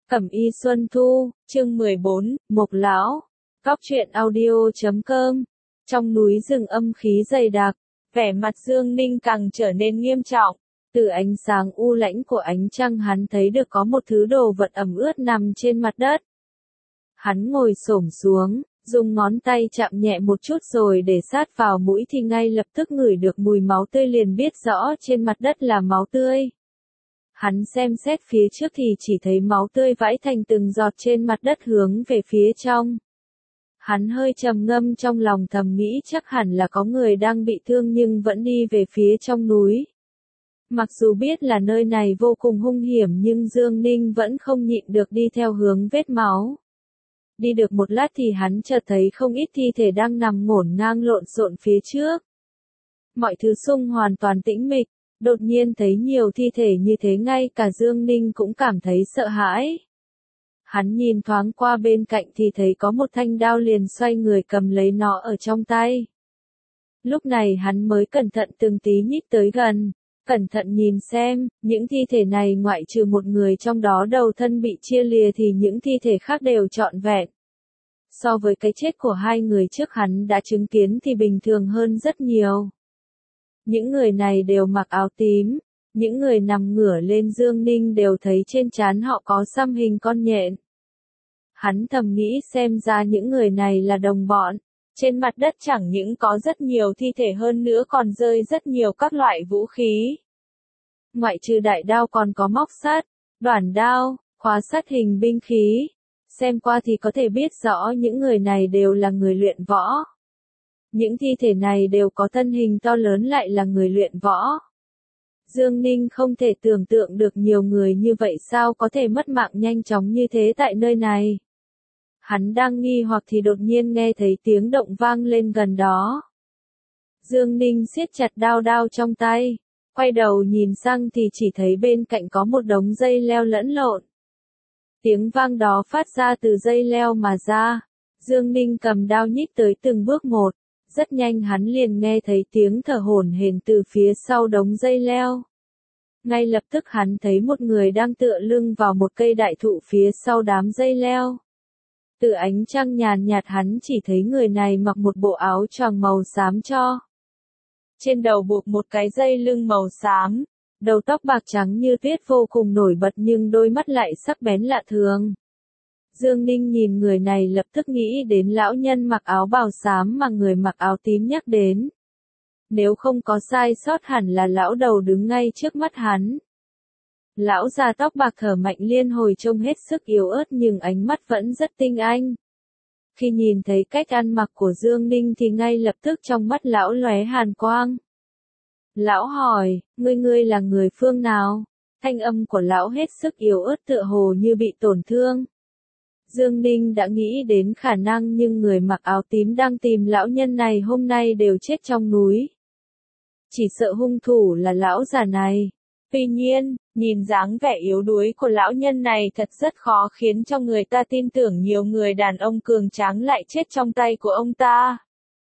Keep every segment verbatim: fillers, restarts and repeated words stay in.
Cẩm y Xuân Thu, chương mười bốn, Mộc Lão. Cóc truyện audio chấm com. Trong núi rừng âm khí dày đặc, vẻ mặt Dương Ninh càng trở nên nghiêm trọng. Từ ánh sáng u lãnh của ánh trăng hắn thấy được có một thứ đồ vật ẩm ướt nằm trên mặt đất. Hắn ngồi xổm xuống, dùng ngón tay chạm nhẹ một chút rồi để sát vào mũi thì ngay lập tức ngửi được mùi máu tươi, liền biết rõ trên mặt đất là máu tươi. Hắn xem xét phía trước thì chỉ thấy máu tươi vãi thành từng giọt trên mặt đất hướng về phía trong. Hắn hơi trầm ngâm trong lòng, thầm nghĩ chắc hẳn là có người đang bị thương nhưng vẫn đi về phía trong núi. Mặc dù biết là nơi này vô cùng hung hiểm nhưng Dương Ninh vẫn không nhịn được đi theo hướng vết máu. Đi được một lát thì hắn chợt thấy không ít thi thể đang nằm ngổn ngang lộn xộn phía trước. Mọi thứ xung hoàn toàn tĩnh mịch. Đột nhiên thấy nhiều thi thể như thế ngay cả Dương Ninh cũng cảm thấy sợ hãi. Hắn nhìn thoáng qua bên cạnh thì thấy có một thanh đao, liền xoay người cầm lấy nó ở trong tay. Lúc này hắn mới cẩn thận từng tí nhích tới gần, cẩn thận nhìn xem, những thi thể này ngoại trừ một người trong đó đầu thân bị chia lìa thì những thi thể khác đều trọn vẹn. So với cái chết của hai người trước hắn đã chứng kiến thì bình thường hơn rất nhiều. Những người này đều mặc áo tím, những người nằm ngửa lên Dương Ninh đều thấy trên trán họ có xăm hình con nhện. Hắn thầm nghĩ xem ra những người này là đồng bọn. Trên mặt đất chẳng những có rất nhiều thi thể, hơn nữa còn rơi rất nhiều các loại vũ khí. Ngoại trừ đại đao còn có móc sắt, đoản đao, khóa sắt hình binh khí. Xem qua thì có thể biết rõ những người này đều là người luyện võ. Những thi thể này đều có thân hình to lớn, lại là người luyện võ. Dương Ninh không thể tưởng tượng được nhiều người như vậy sao có thể mất mạng nhanh chóng như thế tại nơi này. Hắn đang nghi hoặc thì đột nhiên nghe thấy tiếng động vang lên gần đó. Dương Ninh siết chặt đao đao trong tay, quay đầu nhìn sang thì chỉ thấy bên cạnh có một đống dây leo lẫn lộn. Tiếng vang đó phát ra từ dây leo mà ra. Dương Ninh cầm đao nhích tới từng bước một. Rất nhanh hắn liền nghe thấy tiếng thở hổn hển từ phía sau đống dây leo. Ngay lập tức hắn thấy một người đang tựa lưng vào một cây đại thụ phía sau đám dây leo. Từ ánh trăng nhàn nhạt hắn chỉ thấy người này mặc một bộ áo choàng màu xám cho. Trên đầu buộc một cái dây lưng màu xám, đầu tóc bạc trắng như tuyết vô cùng nổi bật nhưng đôi mắt lại sắc bén lạ thường. Dương Ninh nhìn người này lập tức nghĩ đến lão nhân mặc áo bào xám mà người mặc áo tím nhắc đến. Nếu không có sai sót hẳn là lão đầu đứng ngay trước mắt hắn. Lão già tóc bạc thở mạnh liên hồi trông hết sức yếu ớt nhưng ánh mắt vẫn rất tinh anh. Khi nhìn thấy cách ăn mặc của Dương Ninh thì ngay lập tức trong mắt lão lóe hàn quang. Lão hỏi, ngươi ngươi là người phương nào? Thanh âm của lão hết sức yếu ớt tựa hồ như bị tổn thương. Dương Ninh đã nghĩ đến khả năng nhưng người mặc áo tím đang tìm lão nhân này hôm nay đều chết trong núi. Chỉ sợ hung thủ là lão già này. Tuy nhiên, nhìn dáng vẻ yếu đuối của lão nhân này thật rất khó khiến cho người ta tin tưởng nhiều người đàn ông cường tráng lại chết trong tay của ông ta.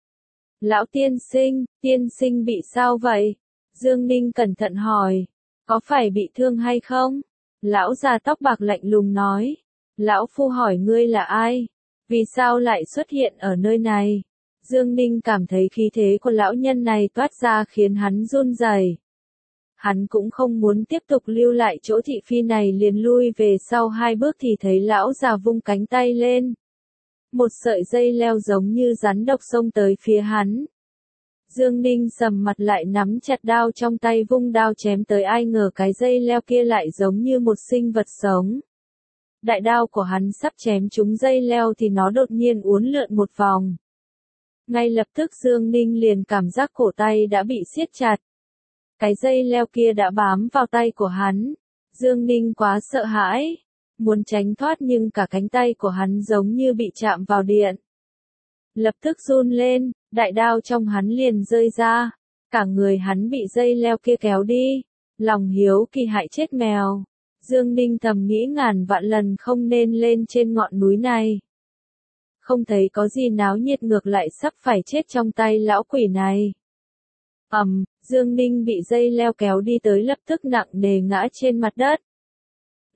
Lão tiên sinh, tiên sinh bị sao vậy? Dương Ninh cẩn thận hỏi. Có phải bị thương hay không? Lão già tóc bạc lạnh lùng nói. Lão phu hỏi ngươi là ai? Vì sao lại xuất hiện ở nơi này? Dương Ninh cảm thấy khí thế của lão nhân này toát ra khiến hắn run rẩy. Hắn cũng không muốn tiếp tục lưu lại chỗ thị phi này, liền lui về sau hai bước thì thấy lão già vung cánh tay lên. Một sợi dây leo giống như rắn độc xông tới phía hắn. Dương Ninh sầm mặt lại nắm chặt đao trong tay vung đao chém tới, ai ngờ cái dây leo kia lại giống như một sinh vật sống. Đại đao của hắn sắp chém trúng dây leo thì nó đột nhiên uốn lượn một vòng. Ngay lập tức Dương Ninh liền cảm giác cổ tay đã bị siết chặt. Cái dây leo kia đã bám vào tay của hắn. Dương Ninh quá sợ hãi, muốn tránh thoát nhưng cả cánh tay của hắn giống như bị chạm vào điện. Lập tức run lên, đại đao trong hắn liền rơi ra. Cả người hắn bị dây leo kia kéo đi. Lòng hiếu kỳ hại chết mèo. Dương Ninh thầm nghĩ ngàn vạn lần không nên lên trên ngọn núi này. Không thấy có gì náo nhiệt, ngược lại sắp phải chết trong tay lão quỷ này. Ầm, um, Dương Ninh bị dây leo kéo đi tới lập tức nặng nề ngã trên mặt đất.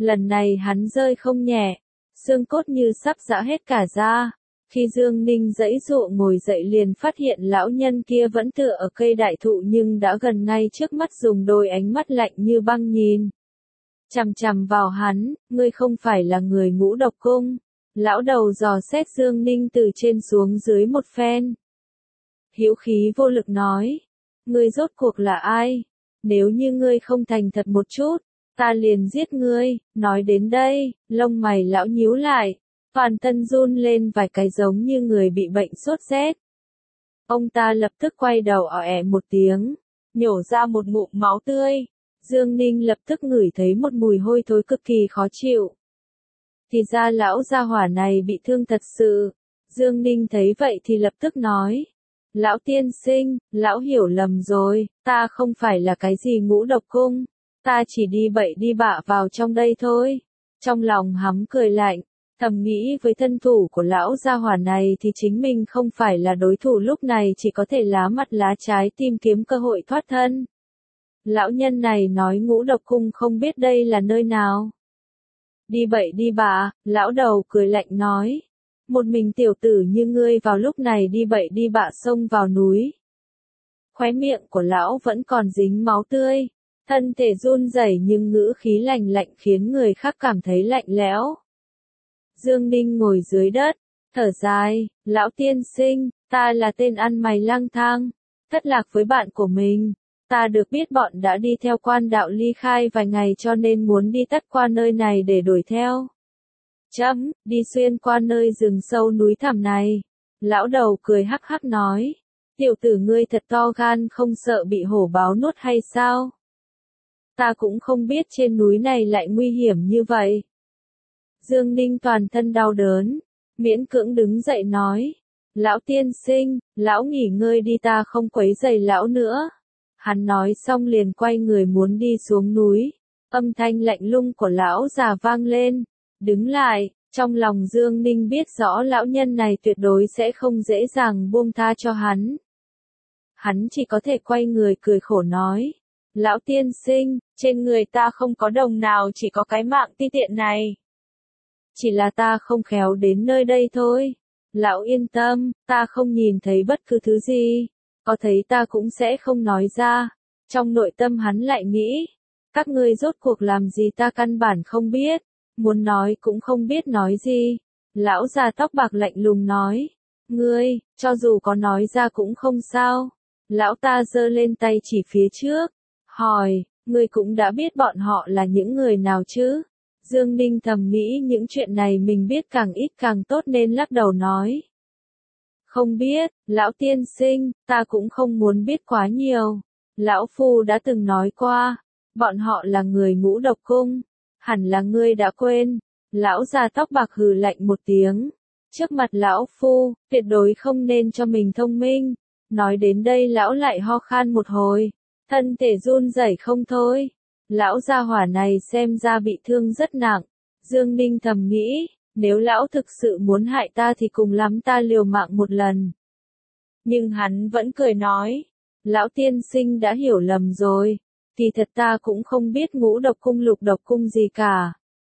Lần này hắn rơi không nhẹ, xương cốt như sắp giã hết cả ra. Khi Dương Ninh giãy giụa ngồi dậy liền phát hiện lão nhân kia vẫn tựa ở cây đại thụ nhưng đã gần ngay trước mắt, dùng đôi ánh mắt lạnh như băng nhìn chằm chằm vào hắn. Ngươi không phải là người Ngũ Độc Cung. Lão đầu dò xét Dương Ninh từ trên xuống dưới một phen. Hữu khí vô lực nói. Ngươi rốt cuộc là ai? Nếu như ngươi không thành thật một chút, ta liền giết ngươi. Nói đến đây, lông mày lão nhíu lại. Toàn thân run lên vài cái giống như người bị bệnh sốt rét. Ông ta lập tức quay đầu ỏ ẻ một tiếng, nhổ ra một ngụm máu tươi. Dương Ninh lập tức ngửi thấy một mùi hôi thối cực kỳ khó chịu. Thì ra lão gia hỏa này bị thương thật sự. Dương Ninh thấy vậy thì lập tức nói. Lão tiên sinh, lão hiểu lầm rồi, ta không phải là cái gì Ngũ Độc Cung. Ta chỉ đi bậy đi bạ vào trong đây thôi. Trong lòng hắn cười lạnh. Thầm nghĩ với thân thủ của lão gia hỏa này thì chính mình không phải là đối thủ, lúc này chỉ có thể lá mặt lá trái tìm kiếm cơ hội thoát thân. Lão nhân này nói Ngũ Độc Cung không biết đây là nơi nào. Đi bậy đi bạ, lão đầu cười lạnh nói. Một mình tiểu tử như ngươi vào lúc này đi bậy đi bạ xông vào núi. Khóe miệng của lão vẫn còn dính máu tươi. Thân thể run rẩy nhưng ngữ khí lạnh lạnh khiến người khác cảm thấy lạnh lẽo. Dương Ninh ngồi dưới đất, thở dài, lão tiên sinh, ta là tên ăn mày lang thang, thất lạc với bạn của mình. Ta được biết bọn đã đi theo quan đạo ly khai vài ngày cho nên muốn đi tắt qua nơi này để đuổi theo. Chấm, đi xuyên qua nơi rừng sâu núi thẳm này. Lão đầu cười hắc hắc nói, tiểu tử ngươi thật to gan, không sợ bị hổ báo nuốt hay sao? Ta cũng không biết trên núi này lại nguy hiểm như vậy. Dương Ninh toàn thân đau đớn, miễn cưỡng đứng dậy nói. Lão tiên sinh, lão nghỉ ngơi đi, ta không quấy rầy lão nữa. Hắn nói xong liền quay người muốn đi xuống núi. Âm thanh lạnh lùng của lão già vang lên. Đứng lại, trong lòng Dương Ninh biết rõ lão nhân này tuyệt đối sẽ không dễ dàng buông tha cho hắn. Hắn chỉ có thể quay người cười khổ nói. Lão tiên sinh, trên người ta không có đồng nào, chỉ có cái mạng ti tiện này. Chỉ là ta không khéo đến nơi đây thôi. Lão yên tâm, ta không nhìn thấy bất cứ thứ gì. Có thấy ta cũng sẽ không nói ra. Trong nội tâm hắn lại nghĩ. Các ngươi rốt cuộc làm gì ta căn bản không biết. Muốn nói cũng không biết nói gì. Lão già tóc bạc lạnh lùng nói. Ngươi, cho dù có nói ra cũng không sao. Lão ta giơ lên tay chỉ phía trước. Hỏi, ngươi cũng đã biết bọn họ là những người nào chứ? Dương Ninh thầm nghĩ những chuyện này mình biết càng ít càng tốt nên lắc đầu nói. Không biết, lão tiên sinh, ta cũng không muốn biết quá nhiều. Lão Phu đã từng nói qua, bọn họ là người Ngũ Độc Cung. Hẳn là ngươi đã quên. Lão già tóc bạc hừ lạnh một tiếng. Trước mặt lão Phu, tuyệt đối không nên cho mình thông minh. Nói đến đây lão lại ho khan một hồi. Thân thể run rẩy không thôi. Lão gia hỏa này xem ra bị thương rất nặng. Dương Ninh thầm nghĩ, nếu lão thực sự muốn hại ta thì cùng lắm ta liều mạng một lần. Nhưng hắn vẫn cười nói, lão tiên sinh đã hiểu lầm rồi. Kỳ thật ta cũng không biết Ngũ Độc Cung Lục Độc Cung gì cả.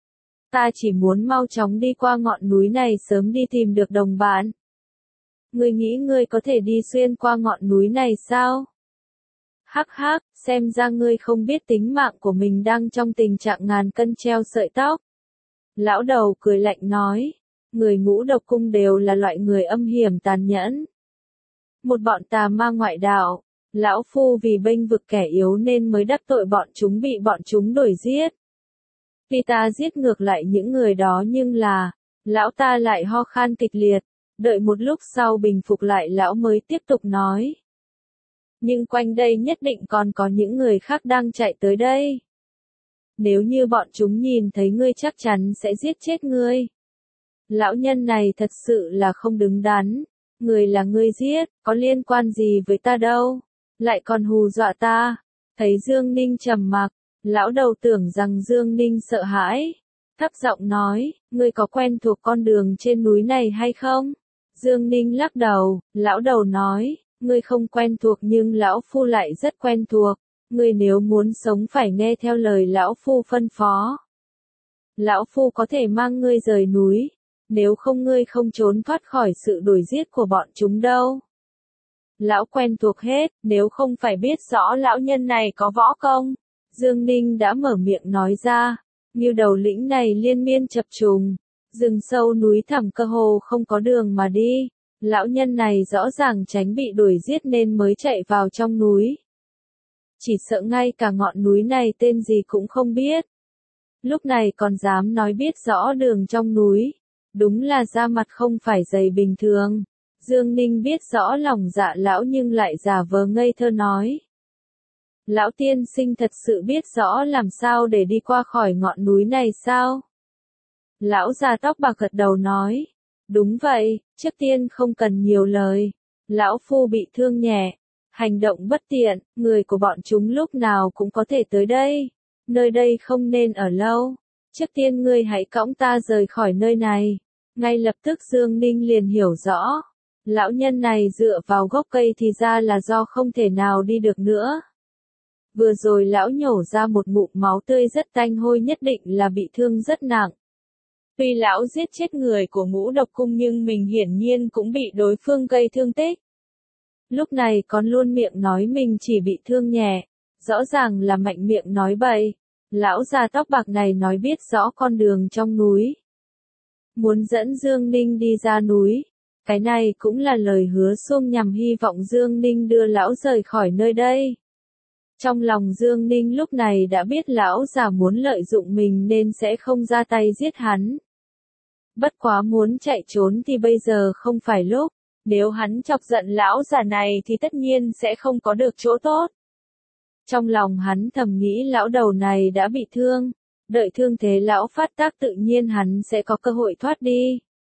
Ta chỉ muốn mau chóng đi qua ngọn núi này sớm đi tìm được đồng bạn. Ngươi nghĩ ngươi có thể đi xuyên qua ngọn núi này sao? Hắc hắc, xem ra ngươi không biết tính mạng của mình đang trong tình trạng ngàn cân treo sợi tóc. Lão đầu cười lạnh nói, người Ngũ Độc Cung đều là loại người âm hiểm tàn nhẫn. Một bọn tà ma ngoại đạo, lão Phu vì bênh vực kẻ yếu nên mới đắc tội bọn chúng, bị bọn chúng đuổi giết. Vì ta giết ngược lại những người đó nhưng là, lão ta lại ho khan kịch liệt, đợi một lúc sau bình phục lại lão mới tiếp tục nói. Nhưng quanh đây nhất định còn có những người khác đang chạy tới đây. Nếu như bọn chúng nhìn thấy ngươi chắc chắn sẽ giết chết ngươi. Lão nhân này thật sự là không đứng đắn. Người là ngươi giết, có liên quan gì với ta đâu. Lại còn hù dọa ta. Thấy Dương Ninh trầm mặc, lão đầu tưởng rằng Dương Ninh sợ hãi. Thấp giọng nói, ngươi có quen thuộc con đường trên núi này hay không? Dương Ninh lắc đầu, lão đầu nói. Ngươi không quen thuộc nhưng lão Phu lại rất quen thuộc. Ngươi nếu muốn sống phải nghe theo lời lão Phu phân phó. Lão Phu có thể mang ngươi rời núi, nếu không ngươi không trốn thoát khỏi sự đuổi giết của bọn chúng đâu. Lão quen thuộc hết, nếu không phải biết rõ lão nhân này có võ công. Dương Ninh đã mở miệng nói ra, như đầu lĩnh này liên miên chập trùng, rừng sâu núi thẳm cơ hồ không có đường mà đi. Lão nhân này rõ ràng tránh bị đuổi giết nên mới chạy vào trong núi. Chỉ sợ ngay cả ngọn núi này tên gì cũng không biết. Lúc này còn dám nói biết rõ đường trong núi. Đúng là da mặt không phải dày bình thường. Dương Ninh biết rõ lòng dạ lão nhưng lại giả vờ ngây thơ nói. Lão tiên sinh thật sự biết rõ làm sao để đi qua khỏi ngọn núi này sao? Lão già tóc bạc gật đầu nói. Đúng vậy, trước tiên không cần nhiều lời. Lão Phu bị thương nhẹ, hành động bất tiện, người của bọn chúng lúc nào cũng có thể tới đây. Nơi đây không nên ở lâu. Trước tiên ngươi hãy cõng ta rời khỏi nơi này. Ngay lập tức Dương Ninh liền hiểu rõ. Lão nhân này dựa vào gốc cây thì ra là do không thể nào đi được nữa. Vừa rồi lão nhổ ra một ngụm máu tươi rất tanh hôi, nhất định là bị thương rất nặng. Tuy lão giết chết người của Ngũ Độc Cung nhưng mình hiển nhiên cũng bị đối phương gây thương tích. Lúc này còn luôn miệng nói mình chỉ bị thương nhẹ, rõ ràng là mạnh miệng nói bậy. Lão già tóc bạc này nói biết rõ con đường trong núi. Muốn dẫn Dương Ninh đi ra núi. Cái này cũng là lời hứa xuông nhằm hy vọng Dương Ninh đưa lão rời khỏi nơi đây. Trong lòng Dương Ninh lúc này đã biết lão già muốn lợi dụng mình nên sẽ không ra tay giết hắn. Bất quá muốn chạy trốn thì bây giờ không phải lúc, nếu hắn chọc giận lão già này thì tất nhiên sẽ không có được chỗ tốt. Trong lòng hắn thầm nghĩ lão đầu này đã bị thương, đợi thương thế lão phát tác tự nhiên hắn sẽ có cơ hội thoát đi.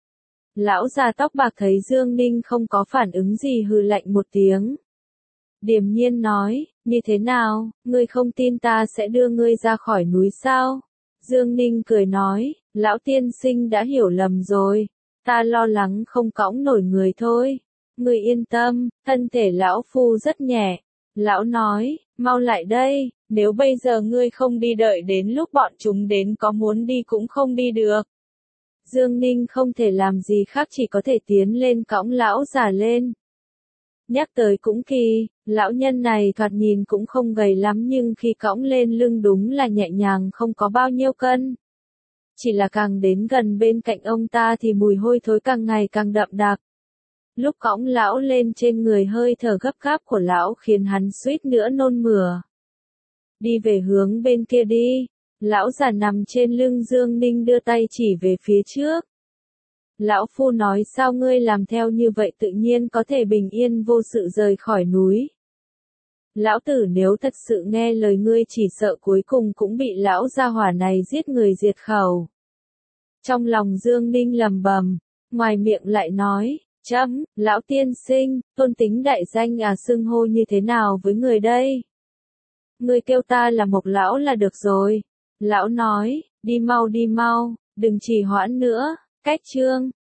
Lão già tóc bạc thấy Dương Ninh không có phản ứng gì hừ lạnh một tiếng. Điềm nhiên nói, như thế nào, ngươi không tin ta sẽ đưa ngươi ra khỏi núi sao? Dương Ninh cười nói, lão tiên sinh đã hiểu lầm rồi, ta lo lắng không cõng nổi người thôi. Ngươi yên tâm, thân thể lão Phu rất nhẹ. Lão nói, mau lại đây, nếu bây giờ ngươi không đi đợi đến lúc bọn chúng đến có muốn đi cũng không đi được. Dương Ninh không thể làm gì khác chỉ có thể tiến lên cõng lão già lên. Nhắc tới cũng kỳ, lão nhân này thoạt nhìn cũng không gầy lắm nhưng khi cõng lên lưng đúng là nhẹ nhàng không có bao nhiêu cân. Chỉ là càng đến gần bên cạnh ông ta thì mùi hôi thối càng ngày càng đậm đặc. Lúc cõng lão lên trên người hơi thở gấp gáp của lão khiến hắn suýt nữa nôn mửa. Đi về hướng bên kia đi. Lão già nằm trên lưng Dương Ninh đưa tay chỉ về phía trước. Lão Phu nói sao ngươi làm theo như vậy tự nhiên có thể bình yên vô sự rời khỏi núi. Lão tử nếu thật sự nghe lời ngươi chỉ sợ cuối cùng cũng bị lão gia hỏa này giết người diệt khẩu. Trong lòng Dương Ninh lầm bầm, ngoài miệng lại nói, chấm, lão tiên sinh, tôn tính đại danh à, xưng hô như thế nào với người đây? Ngươi kêu ta là Mộc lão là được rồi. Lão nói, đi mau đi mau, đừng trì hoãn nữa, cách chương.